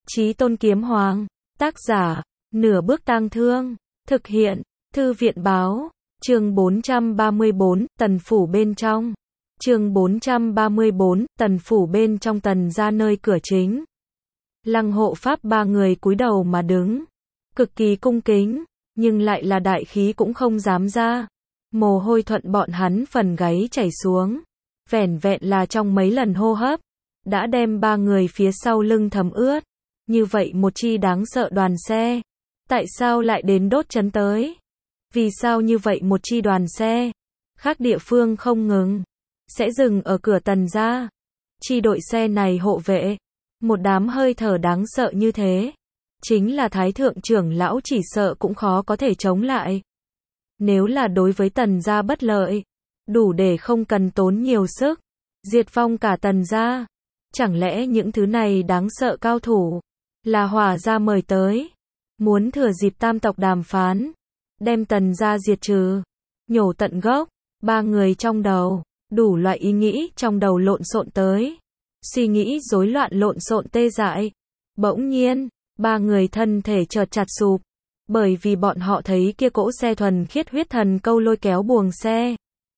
Chí Tôn Kiếm Hoàng. Tác giả, Nửa Bước Tang Thương. Thực hiện, Thư viện Báo. Chương 434, Tần Phủ bên trong. Chương 434, Tần Phủ bên trong. Tần ra nơi cửa chính. Lăng hộ pháp ba người cúi đầu mà đứng. Cực kỳ cung kính, nhưng lại là đại khí cũng không dám ra. Mồ hôi thuận bọn hắn phần gáy chảy xuống. Vẻn vẹn là trong mấy lần hô hấp, đã đem ba người phía sau lưng thấm ướt. Như vậy một chi đáng sợ đoàn xe, tại sao lại đến đốt trấn tới? Vì sao như vậy một chi đoàn xe, khác địa phương không ngừng, sẽ dừng ở cửa Tần gia? Chi đội xe này hộ vệ, một đám hơi thở đáng sợ như thế, chính là Thái thượng trưởng lão chỉ sợ cũng khó có thể chống lại. Nếu là đối với Tần gia bất lợi, đủ để không cần tốn nhiều sức, diệt vong cả Tần gia. Chẳng lẽ những thứ này đáng sợ cao thủ, là Hỏa gia mời tới, muốn thừa dịp tam tộc đàm phán, đem Tần gia diệt trừ, nhổ tận gốc? Ba người trong đầu, đủ loại ý nghĩ trong đầu lộn xộn tới. Suy nghĩ rối loạn lộn xộn tê dại. Bỗng nhiên, ba người thân thể chợt chặt sụp, bởi vì bọn họ thấy kia cỗ xe thuần khiết huyết thần câu lôi kéo buồng xe.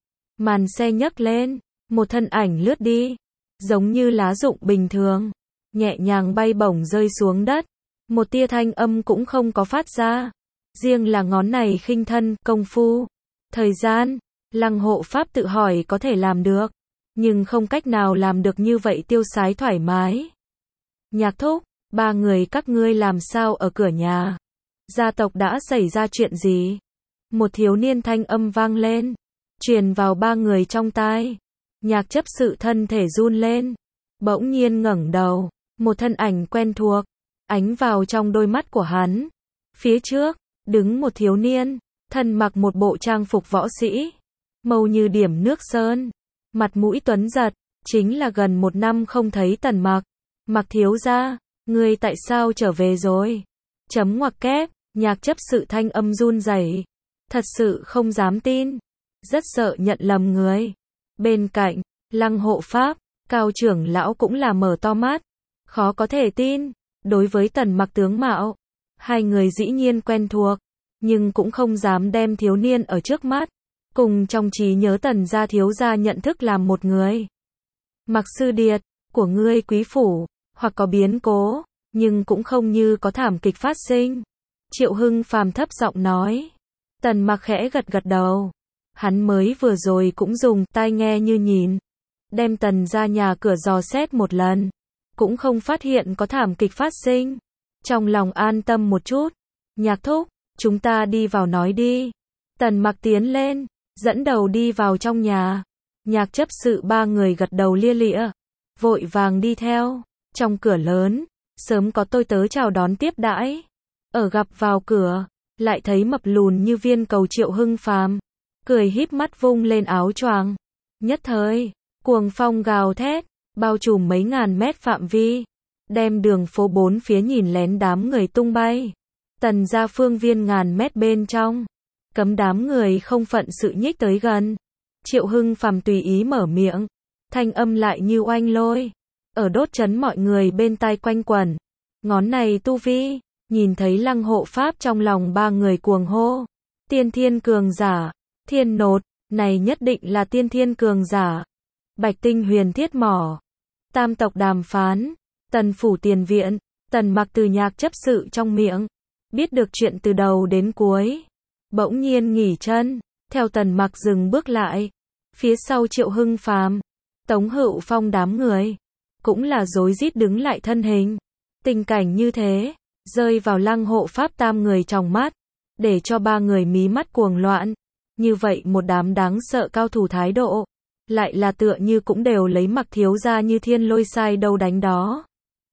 Màn xe nhấc lên, một thân ảnh lướt đi, giống như lá rụng bình thường, nhẹ nhàng bay bổng rơi xuống đất, một tia thanh âm cũng không có phát ra. Riêng là ngón này khinh thân, công phu, thời gian, Lăng hộ pháp tự hỏi có thể làm được, nhưng không cách nào làm được như vậy tiêu sái thoải mái. Nhạc thúc, ba người các ngươi làm sao ở cửa nhà? Gia tộc đã xảy ra chuyện gì? Một thiếu niên thanh âm vang lên, truyền vào ba người trong tai. Nhạc chấp sự thân thể run lên, bỗng nhiên ngẩng đầu, một thân ảnh quen thuộc, ánh vào trong đôi mắt của hắn. Phía trước, đứng một thiếu niên, thân mặc một bộ trang phục võ sĩ, màu như điểm nước sơn, mặt mũi tuấn giật, chính là gần một năm không thấy Tần Mặc. Mặc thiếu gia, ngươi tại sao trở về rồi? Chấm ngoặc kép, nhạc chấp sự thanh âm run rẩy, thật sự không dám tin, rất sợ nhận lầm người. Bên cạnh, Lăng hộ pháp, Cao trưởng lão cũng là mở to mắt, khó có thể tin. Đối với Tần Mặc tướng mạo, hai người dĩ nhiên quen thuộc, nhưng cũng không dám đem thiếu niên ở trước mắt, cùng trong trí nhớ Tần gia thiếu gia nhận thức làm một người. Mặc sư điệt, của ngươi quý phủ, hoặc có biến cố, nhưng cũng không như có thảm kịch phát sinh. Triệu Hưng Phàm thấp giọng nói. Tần Mặc khẽ gật gật đầu. Hắn mới vừa rồi cũng dùng tai nghe như nhìn, đem Tần gia nhà cửa dò xét một lần, cũng không phát hiện có thảm kịch phát sinh. Trong lòng an tâm một chút. Nhạc thúc, chúng ta đi vào nói đi. Tần Mặc tiến lên, dẫn đầu đi vào trong nhà. Nhạc chấp sự ba người gật đầu lia lịa, vội vàng đi theo. Trong cửa lớn, sớm có tôi tớ chào đón tiếp đãi. Ở gặp vào cửa, lại thấy mập lùn như viên cầu Triệu Hưng Phàm, cười híp mắt vung lên áo choàng. Nhất thời, cuồng phong gào thét, bao trùm mấy ngàn mét phạm vi, đem đường phố bốn phía nhìn lén đám người tung bay. Tần gia phương viên ngàn mét bên trong, cấm đám người không phận sự nhích tới gần. Triệu Hưng Phàm tùy ý mở miệng, thanh âm lại như oanh lôi, ở đốt trấn mọi người bên tai quanh quẩn. Ngón này tu vi, nhìn thấy Lăng hộ pháp trong lòng ba người cuồng hô. Tiên thiên cường giả, thiên nột, này nhất định là tiên thiên cường giả. Bạch tinh huyền thiết mỏ, tam tộc đàm phán, Tần phủ tiền viện. Tần Mặc từ nhạc chấp sự trong miệng, biết được chuyện từ đầu đến cuối. Bỗng nhiên nghỉ chân, theo Tần Mặc dừng bước lại. Phía sau Triệu Hưng Phàm, Tống Hữu Phong đám người, cũng là rối rít đứng lại thân hình. Tình cảnh như thế, rơi vào Lăng hộ pháp tam người trong mắt, để cho ba người mí mắt cuồng loạn. Như vậy một đám đáng sợ cao thủ thái độ, lại là tựa như cũng đều lấy Mặc thiếu gia như thiên lôi sai đâu đánh đó.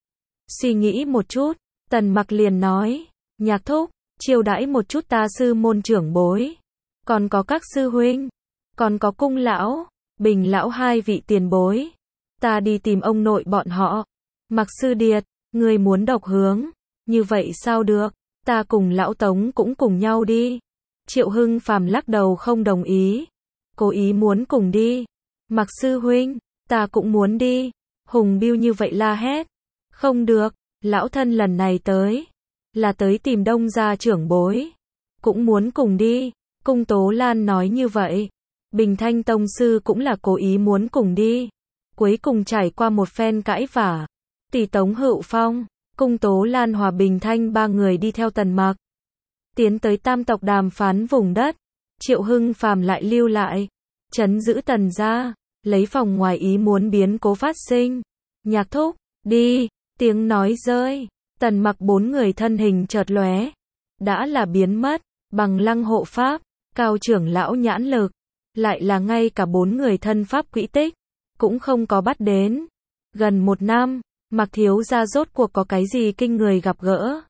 Suy nghĩ một chút, Tần Mặc liền nói, nhạc thúc, chiêu đãi một chút ta sư môn trưởng bối, còn có các sư huynh, còn có cung lão, bình lão hai vị tiền bối. Ta đi tìm ông nội bọn họ. Mặc sư điệt, ngươi muốn độc hướng, như vậy sao được, ta cùng lão Tống cũng cùng nhau đi. Triệu Hưng Phàm lắc đầu không đồng ý, cố ý muốn cùng đi. Mặc sư huynh, ta cũng muốn đi. Hùng Biêu như vậy la hét. Không được, lão thân lần này tới, là tới tìm Đông gia trưởng bối, cũng muốn cùng đi. Cung Tố Lan nói như vậy, Bình Thanh tông sư cũng là cố ý muốn cùng đi. Cuối cùng trải qua một phen cãi vã, tỷ Tống Hữu Phong, Cung Tố Lan hòa Bình Thanh ba người đi theo Tần Mặc, tiến tới tam tộc đàm phán vùng đất. Triệu Hưng Phàm lại lưu lại, trấn giữ Tần gia, lấy phòng ngoài ý muốn biến cố phát sinh. Nhạc thúc, đi, tiếng nói rơi, Tần Mặc bốn người thân hình chợt lóe, đã là biến mất, bằng lăng hộ pháp, Cao trưởng lão nhãn lực, lại là ngay cả bốn người thân pháp quỹ tích, cũng không có bắt đến. Gần một năm, Mặc thiếu gia rốt cuộc có cái gì kinh người gặp gỡ.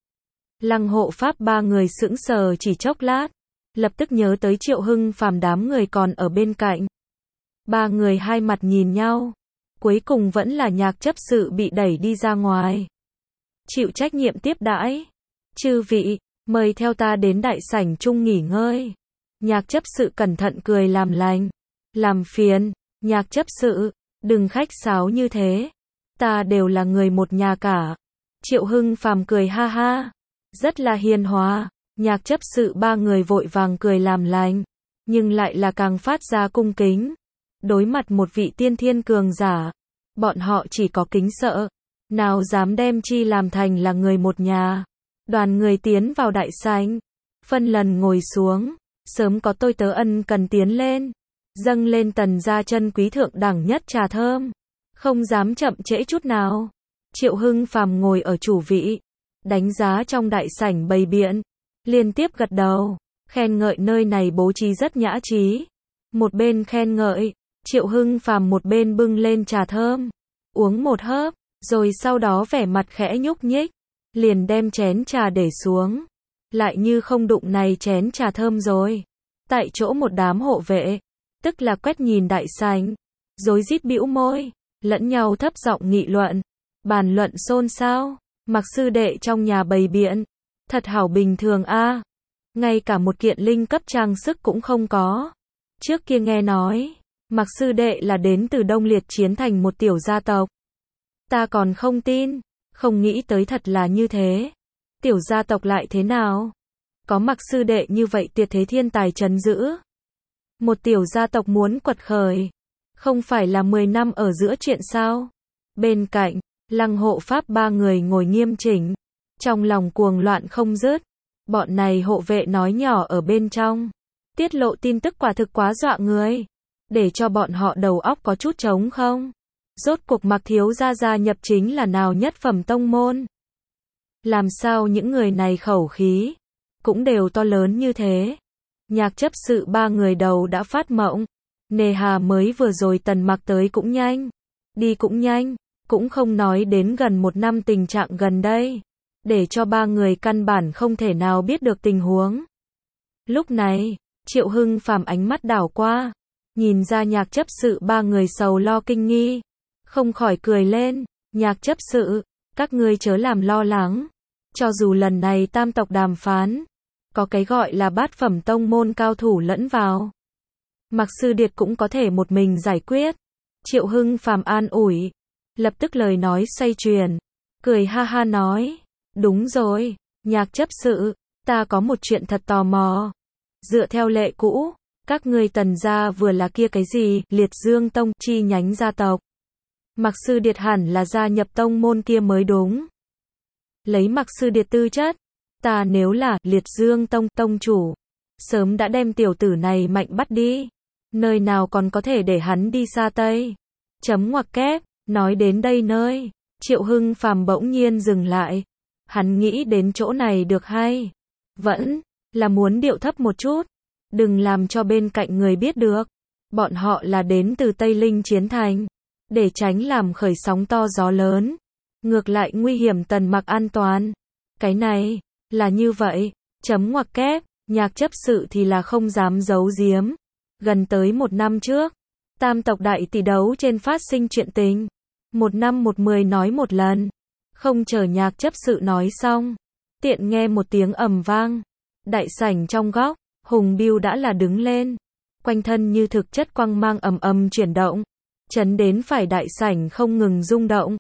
Lăng hộ pháp ba người sững sờ chỉ chốc lát, lập tức nhớ tới Triệu Hưng Phàm đám người còn ở bên cạnh. Ba người hai mặt nhìn nhau, cuối cùng vẫn là Nhạc chấp sự bị đẩy đi ra ngoài. Chịu trách nhiệm tiếp đãi. Chư vị, mời theo ta đến đại sảnh chung nghỉ ngơi. Nhạc chấp sự cẩn thận cười làm lành. Làm phiền, Nhạc chấp sự, đừng khách sáo như thế. Ta đều là người một nhà cả. Triệu Hưng Phàm cười ha ha, rất là hiền hòa. Nhạc chấp sự ba người vội vàng cười làm lành, nhưng lại là càng phát ra cung kính. Đối mặt một vị tiên thiên cường giả, bọn họ chỉ có kính sợ, nào dám đem chi làm thành là người một nhà. Đoàn người tiến vào đại sảnh, phân lần ngồi xuống, sớm có tôi tớ ân cần tiến lên, dâng lên Tần gia chân quý thượng đẳng nhất trà thơm, không dám chậm trễ chút nào. Triệu Hưng Phàm ngồi ở chủ vị, đánh giá trong đại sảnh bày biện, liên tiếp gật đầu, khen ngợi nơi này bố trí rất nhã trí. Một bên khen ngợi, Triệu Hưng Phàm một bên bưng lên trà thơm, uống một hớp, rồi sau đó vẻ mặt khẽ nhúc nhích, liền đem chén trà để xuống, lại như không đụng này chén trà thơm rồi. Tại chỗ một đám hộ vệ, tức là quét nhìn đại sảnh, rối rít bĩu môi, lẫn nhau thấp giọng nghị luận, bàn luận xôn xao. Mặc sư đệ trong nhà bày biện, thật hảo bình thường a, ngay cả một kiện linh cấp trang sức cũng không có. Trước kia nghe nói, Mặc sư đệ là đến từ Đông Liệt Chiến Thành một tiểu gia tộc. Ta còn không tin, không nghĩ tới thật là như thế. Tiểu gia tộc lại thế nào? Có Mặc sư đệ như vậy tuyệt thế thiên tài trấn giữ. Một tiểu gia tộc muốn quật khởi, không phải là 10 năm ở giữa chuyện sao? Bên cạnh, Lăng hộ pháp ba người ngồi nghiêm chỉnh, trong lòng cuồng loạn không dứt. Bọn này hộ vệ nói nhỏ ở bên trong, tiết lộ tin tức quả thực quá dọa người, để cho bọn họ đầu óc có chút trống không. Rốt cuộc Mặc thiếu gia gia nhập chính là nào nhất phẩm tông môn? Làm sao những người này khẩu khí cũng đều to lớn như thế? Nhạc chấp sự ba người đầu đã phát mộng, nề hà mới vừa rồi Tần Mặc tới cũng nhanh, đi cũng nhanh, cũng không nói đến gần một năm tình trạng gần đây, để cho ba người căn bản không thể nào biết được tình huống. Lúc này, Triệu Hưng Phàm ánh mắt đảo qua, nhìn ra Nhạc chấp sự ba người sầu lo kinh nghi, không khỏi cười lên. Nhạc chấp sự, các ngươi chớ làm lo lắng, cho dù lần này tam tộc đàm phán, có cái gọi là bát phẩm tông môn cao thủ lẫn vào, Mặc sư điệt cũng có thể một mình giải quyết. Triệu Hưng Phàm an ủi, lập tức lời nói xoay chuyển, cười ha ha nói, đúng rồi, Nhạc chấp sự, ta có một chuyện thật tò mò. Dựa theo lệ cũ, các ngươi Tần gia vừa là kia cái gì, Liệt Dương Tông, chi nhánh gia tộc. Mặc sư điệt hẳn là gia nhập tông môn kia mới đúng. Lấy Mặc sư điệt tư chất, ta nếu là Liệt Dương Tông tông chủ, sớm đã đem tiểu tử này mạnh bắt đi, nơi nào còn có thể để hắn đi xa Tây. Chấm ngoặc kép, nói đến đây nơi, Triệu Hưng Phàm bỗng nhiên dừng lại. Hắn nghĩ đến chỗ này được hay, vẫn là muốn điệu thấp một chút, đừng làm cho bên cạnh người biết được. Bọn họ là đến từ Tây Linh Chiến Thành, để tránh làm khởi sóng to gió lớn, ngược lại nguy hiểm Tần Mặc an toàn. Cái này, là như vậy, chấm ngoặc kép, Nhạc chấp sự thì là không dám giấu giếm. Gần tới một năm trước, tam tộc đại tỷ đấu trên phát sinh chuyện tình. Một năm một mười nói một lần. Không chờ Nhạc chấp sự nói xong, tiện nghe một tiếng ầm vang. Đại sảnh trong góc, Hùng Bưu đã là đứng lên, quanh thân như thực chất quang mang ầm ầm chuyển động, chấn đến phải đại sảnh không ngừng rung động.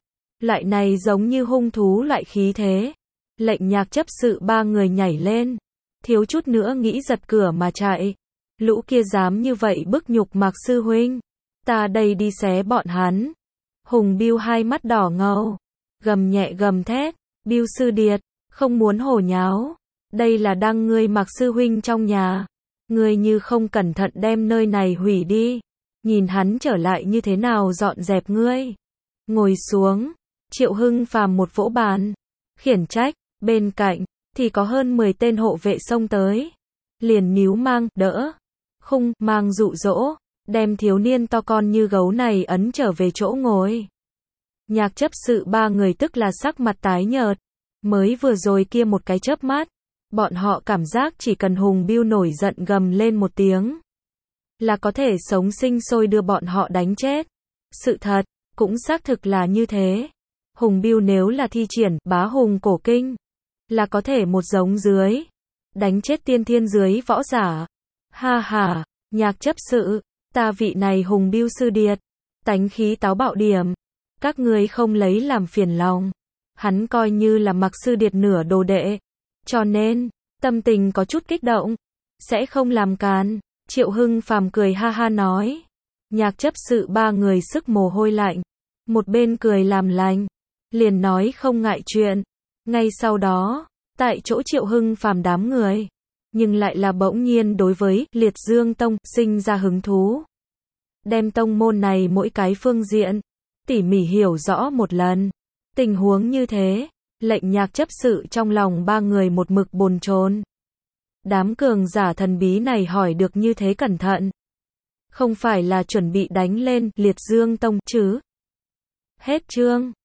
Loại này giống như hung thú loại khí thế. Lệnh nhạc chấp sự ba người nhảy lên. Thiếu chút nữa nghĩ giật cửa mà chạy. Lũ kia dám như vậy bức nhục Mạc sư huynh. Ta đây đi xé bọn hắn. Hùng Biêu hai mắt đỏ ngầu. Gầm nhẹ gầm thét. Biêu sư điệt, không muốn hồ nháo. Đây là đăng ngươi Mạc sư huynh trong nhà. Ngươi như không cẩn thận đem nơi này hủy đi. Nhìn hắn trở lại như thế nào dọn dẹp ngươi. Ngồi xuống. Triệu Hưng Phàm một vỗ bàn. Khiển trách. Bên cạnh thì có hơn 10 tên hộ vệ xông tới. Liền níu mang, đỡ. Khung, mang dụ dỗ. Đem thiếu niên to con như gấu này ấn trở về chỗ ngồi. Nhạc chấp sự ba người tức là sắc mặt tái nhợt. Mới vừa rồi kia một cái chớp mắt. Bọn họ cảm giác chỉ cần Hùng Biêu nổi giận gầm lên một tiếng. Là có thể sống sinh sôi đưa bọn họ đánh chết. Sự thật, cũng xác thực là như thế. Hùng Biêu nếu là thi triển bá hùng cổ kinh. Là có thể một giống dưới. Đánh chết tiên thiên dưới võ giả. Ha ha, nhạc chấp sự. Ta vị này Hùng Biêu sư điệt. Tánh khí táo bạo điểm. Các ngươi không lấy làm phiền lòng. Hắn coi như là Mạc sư điệt nửa đồ đệ. Cho nên, tâm tình có chút kích động. Sẽ không làm càn. Triệu Hưng Phàm cười ha ha nói. Nhạc chấp sự ba người sức mồ hôi lạnh. Một bên cười làm lành. Liền nói không ngại chuyện. Ngay sau đó, tại chỗ Triệu Hưng Phàm đám người. Nhưng lại là bỗng nhiên đối với Liệt Dương Tông sinh ra hứng thú. Đem tông môn này mỗi cái phương diện. Tỉ mỉ hiểu rõ một lần. Tình huống như thế. Lệnh nhạc chấp sự trong lòng ba người một mực bồn chồn. Đám cường giả thần bí này hỏi được như thế cẩn thận. Không phải là chuẩn bị đánh lên Liệt Dương Tông chứ? Hết chương.